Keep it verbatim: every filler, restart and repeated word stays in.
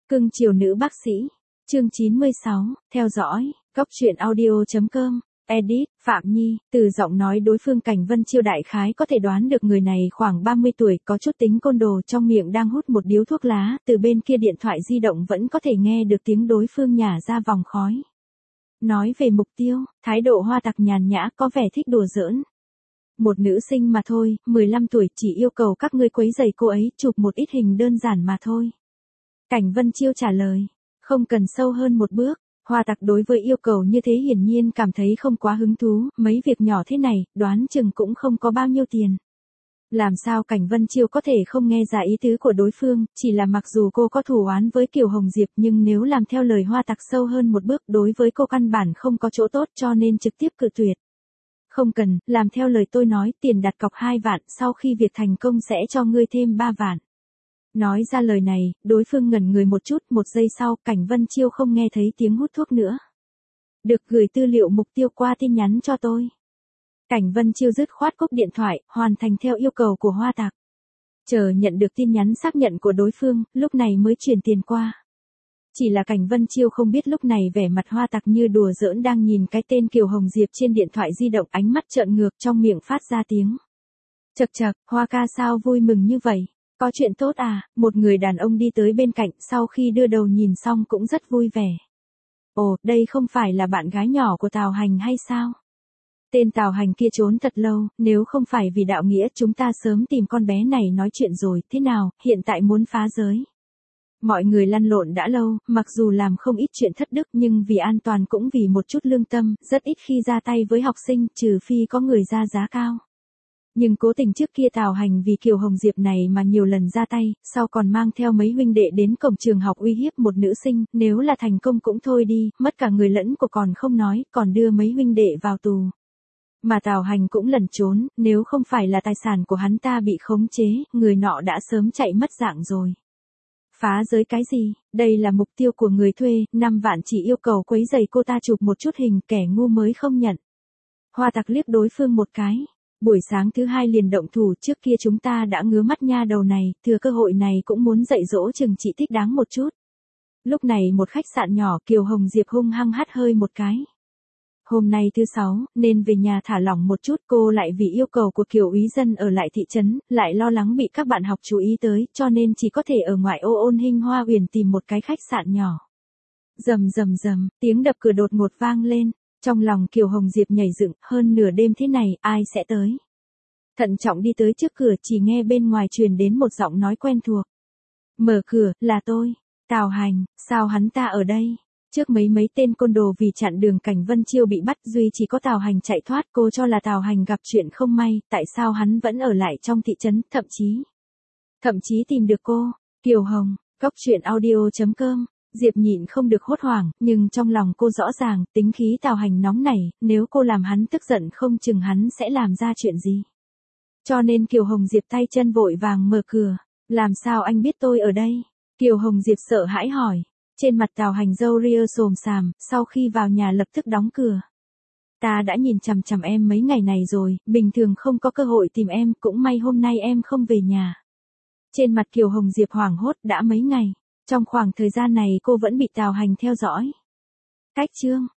Cưng chiều nữ bác sĩ. Chương chín mươi sáu, theo dõi, Cóc truyện audio.com, edit, Phạm Nhi, từ giọng nói đối phương Cảnh Vân Chiêu đại khái có thể đoán được người này khoảng ba mươi tuổi, có chút tính côn đồ, trong miệng đang hút một điếu thuốc lá, từ bên kia điện thoại di động vẫn có thể nghe được tiếng đối phương nhả ra vòng khói. Nói về mục tiêu, thái độ Hoa Tặc nhàn nhã, có vẻ thích đùa giỡn. Một nữ sinh mà thôi, mười lăm tuổi, chỉ yêu cầu các ngươi quấy rầy cô ấy, chụp một ít hình đơn giản mà thôi. Cảnh Vân Chiêu trả lời, không cần sâu hơn một bước. Hoa Tặc đối với yêu cầu như thế hiển nhiên cảm thấy không quá hứng thú, mấy việc nhỏ thế này, đoán chừng cũng không có bao nhiêu tiền. Làm sao Cảnh Vân Chiêu có thể không nghe ra ý tứ của đối phương, chỉ là mặc dù cô có thù oán với Kiều Hồng Diệp nhưng nếu làm theo lời Hoa Tặc sâu hơn một bước đối với cô căn bản không có chỗ tốt cho nên trực tiếp cự tuyệt. Không cần, làm theo lời tôi nói, tiền đặt cọc hai vạn, sau khi việc thành công sẽ cho ngươi thêm ba vạn. Nói ra lời này, đối phương ngẩn người một chút, một giây sau, Cảnh Vân Chiêu không nghe thấy tiếng hút thuốc nữa. Được, gửi tư liệu mục tiêu qua tin nhắn cho tôi. Cảnh Vân Chiêu dứt khoát cúp điện thoại, hoàn thành theo yêu cầu của Hoa Tặc. Chờ nhận được tin nhắn xác nhận của đối phương, lúc này mới chuyển tiền qua. Chỉ là Cảnh Vân Chiêu không biết lúc này vẻ mặt Hoa Tặc như đùa giỡn đang nhìn cái tên Kiều Hồng Diệp trên điện thoại di động, ánh mắt trợn ngược, trong miệng phát ra tiếng. Chậc chậc, Hoa ca sao vui mừng như vậy? Có chuyện tốt à? Một người đàn ông đi tới bên cạnh, sau khi đưa đầu nhìn xong cũng rất vui vẻ. Ồ, đây không phải là bạn gái nhỏ của Tào Hành hay sao? Tên Tào Hành kia trốn thật lâu, nếu không phải vì đạo nghĩa chúng ta sớm tìm con bé này nói chuyện rồi, thế nào, hiện tại muốn phá giới. Mọi người lăn lộn đã lâu, mặc dù làm không ít chuyện thất đức nhưng vì an toàn cũng vì một chút lương tâm, rất ít khi ra tay với học sinh, trừ phi có người ra giá cao. Nhưng cố tình trước kia Tào Hành vì Kiều Hồng Diệp này mà nhiều lần ra tay, sau còn mang theo mấy huynh đệ đến cổng trường học uy hiếp một nữ sinh, nếu là thành công cũng thôi đi, mất cả người lẫn của còn không nói, còn đưa mấy huynh đệ vào tù. Mà Tào Hành cũng lẩn trốn, nếu không phải là tài sản của hắn ta bị khống chế, người nọ đã sớm chạy mất dạng rồi. Phá giới cái gì, đây là mục tiêu của người thuê, năm vạn chỉ yêu cầu quấy giày cô ta chụp một chút hình, kẻ ngu mới không nhận. Hoa Tặc liếc đối phương một cái. Buổi sáng thứ hai liền động thủ, trước kia chúng ta đã ngứa mắt nha đầu này, thừa cơ hội này cũng muốn dạy dỗ chừng trị thích đáng một chút. Lúc này một khách sạn nhỏ, Kiều Hồng Diệp hung hăng hắt hơi một cái. Hôm nay thứ sáu, nên về nhà thả lỏng một chút, cô lại vì yêu cầu của Kiều úy dân ở lại thị trấn, lại lo lắng bị các bạn học chú ý tới, cho nên chỉ có thể ở ngoại ô Ôn Hinh Hoa Huyền tìm một cái khách sạn nhỏ. Rầm rầm rầm, tiếng đập cửa đột ngột vang lên. Trong lòng Kiều Hồng Diệp nhảy dựng, hơn nửa đêm thế này, ai sẽ tới? Thận trọng đi tới trước cửa, chỉ nghe bên ngoài truyền đến một giọng nói quen thuộc. Mở cửa, là tôi, Tào Hành, sao hắn ta ở đây? Trước mấy mấy tên côn đồ vì chặn đường Cảnh Vân Chiêu bị bắt, duy chỉ có Tào Hành chạy thoát, cô cho là Tào Hành gặp chuyện không may, tại sao hắn vẫn ở lại trong thị trấn, thậm chí, thậm chí tìm được cô, Kiều Hồng, Cóc truyện audio.com. Diệp nhịn không được hốt hoảng, nhưng trong lòng cô rõ ràng, tính khí Tào Hành nóng nảy, nếu cô làm hắn tức giận không chừng hắn sẽ làm ra chuyện gì. Cho nên Kiều Hồng Diệp tay chân vội vàng mở cửa, làm sao anh biết tôi ở đây? Kiều Hồng Diệp sợ hãi hỏi, trên mặt Tào Hành râu ria xồm xàm, sau khi vào nhà lập tức đóng cửa. Ta đã nhìn chằm chằm em mấy ngày này rồi, bình thường không có cơ hội tìm em, cũng may hôm nay em không về nhà. Trên mặt Kiều Hồng Diệp hoảng hốt, đã mấy ngày. Trong khoảng thời gian này cô vẫn bị Tào Hành theo dõi. Cách chương,